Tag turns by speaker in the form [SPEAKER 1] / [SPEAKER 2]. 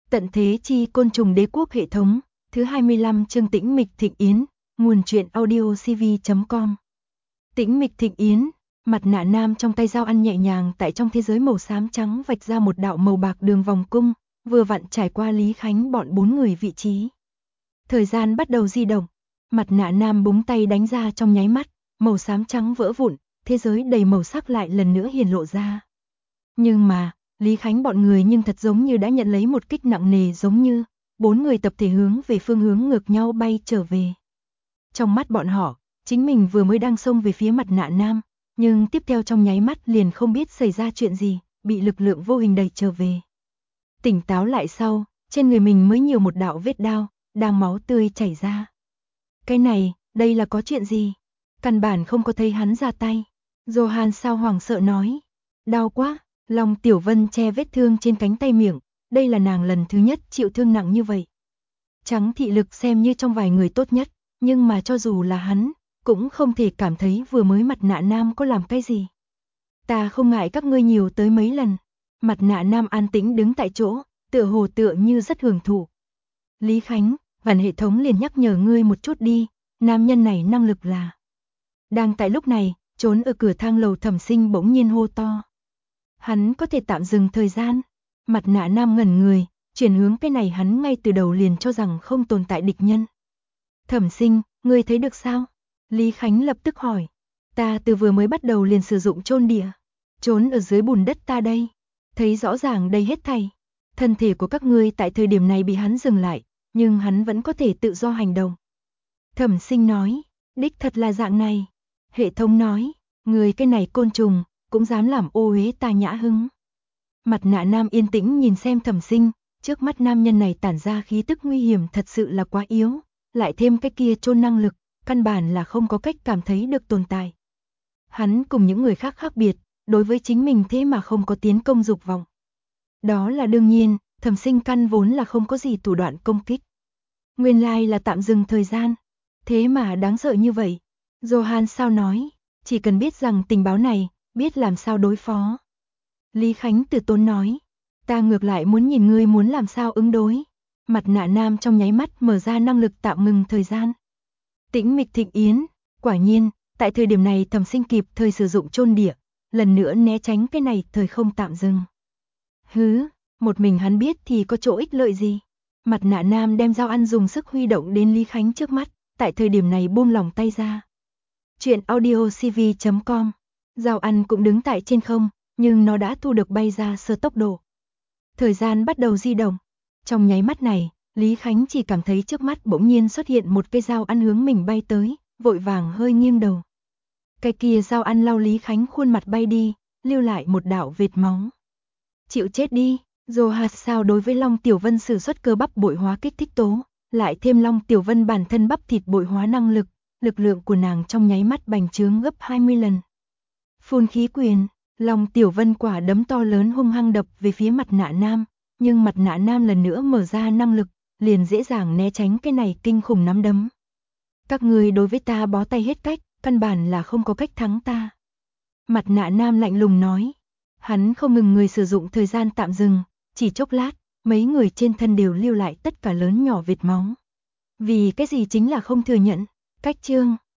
[SPEAKER 1] Tận thế chi côn trùng đế quốc hệ thống, thứ 25 chương Tĩnh Mịch Thịnh Yến, nguồn truyện audiocv.com. Tĩnh Mịch Thịnh Yến, mặt nạ nam trong tay dao ăn nhẹ nhàng tại trong thế giới màu xám trắng vạch ra một đạo màu bạc đường vòng cung, vừa vặn trải qua Lý Khánh bọn 4 người vị trí. Thời gian bắt đầu di động, mặt nạ nam búng tay đánh ra trong nháy mắt, màu xám trắng vỡ vụn, thế giới đầy màu sắc lại lần nữa hiển lộ ra. Nhưng mà, Lý Khánh bọn người nhưng thật giống như đã nhận lấy một kích nặng nề, giống như 4 người tập thể hướng về phương hướng ngược nhau bay trở về. Trong mắt bọn họ, chính mình vừa mới đang xông về phía mặt nạ nam, nhưng tiếp theo trong nháy mắt liền không biết xảy ra chuyện gì, bị lực lượng vô hình đẩy trở về. Tỉnh táo lại sau, trên người mình mới nhiều một đạo vết đao, đang máu tươi chảy ra. Cái này, đây là có chuyện gì? Căn bản không có thấy hắn ra tay. Johan sao hoảng sợ nói. Đau quá. Long Tiểu Vân che vết thương trên cánh tay miệng, đây là nàng lần thứ nhất chịu thương nặng như vậy. Trắng thị lực xem như trong vài người tốt nhất, nhưng mà cho dù là hắn, cũng không thể cảm thấy vừa mới mặt nạ nam có làm cái gì. Ta không ngại các ngươi nhiều tới mấy lần. Mặt nạ nam an tĩnh đứng tại chỗ, tựa hồ tựa như rất hưởng thụ. Lý Khánh, vạn hệ thống liền nhắc nhở ngươi một chút đi, nam nhân này năng lực là. Đang tại lúc này, trốn ở cửa thang lầu Thẩm Sinh bỗng nhiên hô to. Hắn có thể tạm dừng thời gian. Mặt nạ nam ngẩn người, chuyển hướng cái này hắn ngay từ đầu liền cho rằng không tồn tại địch nhân. Thẩm Sinh, ngươi thấy được sao? Lý Khánh lập tức hỏi. Ta từ vừa mới bắt đầu liền sử dụng chôn địa. Trốn ở dưới bùn đất ta đây. Thấy rõ ràng đây hết thảy. Thân thể của các ngươi tại thời điểm này bị hắn dừng lại, nhưng hắn vẫn có thể tự do hành động. Thẩm Sinh nói, đích thật là dạng này. Hệ thống nói, người cái này côn trùng, cũng dám làm ô uế ta Nhã Hứng. Mặt nạ nam yên tĩnh nhìn xem Thẩm Sinh, trước mắt nam nhân này tản ra khí tức nguy hiểm thật sự là quá yếu, lại thêm cái kia chôn năng lực, căn bản là không có cách cảm thấy được tồn tại. Hắn cùng những người khác khác biệt, đối với chính mình thế mà không có tiến công dục vọng. Đó là đương nhiên, Thẩm Sinh căn vốn là không có gì thủ đoạn công kích. Nguyên lai là tạm dừng thời gian, thế mà đáng sợ như vậy. Johan sao nói, chỉ cần biết rằng tình báo này, biết làm sao đối phó. Lý Khánh từ tốn nói, ta ngược lại muốn nhìn ngươi muốn làm sao ứng đối. Mặt nạ nam trong nháy mắt mở ra năng lực tạm ngừng thời gian. Tĩnh Mịch Thịnh Yến, quả nhiên, tại thời điểm này Thẩm Sinh kịp thời sử dụng chôn địa, lần nữa né tránh cái này thời không tạm dừng. Hứ, một mình hắn biết thì có chỗ ích lợi gì. Mặt nạ nam đem dao ăn dùng sức huy động đến Lý Khánh trước mắt, tại thời điểm này buông lỏng tay ra. Chuyện audiocv.com. Dao ăn cũng đứng tại trên không, nhưng nó đã thu được bay ra sơ tốc độ. Thời gian bắt đầu di động. Trong nháy mắt này, Lý Khánh chỉ cảm thấy trước mắt bỗng nhiên xuất hiện một cây dao ăn hướng mình bay tới, vội vàng hơi nghiêng đầu. Cái kia dao ăn lau Lý Khánh khuôn mặt bay đi, lưu lại một đạo vệt máu. Chịu chết đi, Johan sao đối với Long Tiểu Vân sử xuất cơ bắp bội hóa kích thích tố, lại thêm Long Tiểu Vân bản thân bắp thịt bội hóa năng lực, lực lượng của nàng trong nháy mắt bành trướng gấp 20 lần. Phun khí quyền, Long Tiểu Vân quả đấm to lớn hung hăng đập về phía mặt nạ nam, nhưng mặt nạ nam lần nữa mở ra năng lực, liền dễ dàng né tránh cái này kinh khủng nắm đấm. Các người đối với ta bó tay hết cách, căn bản là không có cách thắng ta. Mặt nạ nam lạnh lùng nói. Hắn không ngừng người sử dụng thời gian tạm dừng, chỉ chốc lát, mấy người trên thân đều lưu lại tất cả lớn nhỏ vệt máu. Vì cái gì chính là không thừa nhận. Cách chương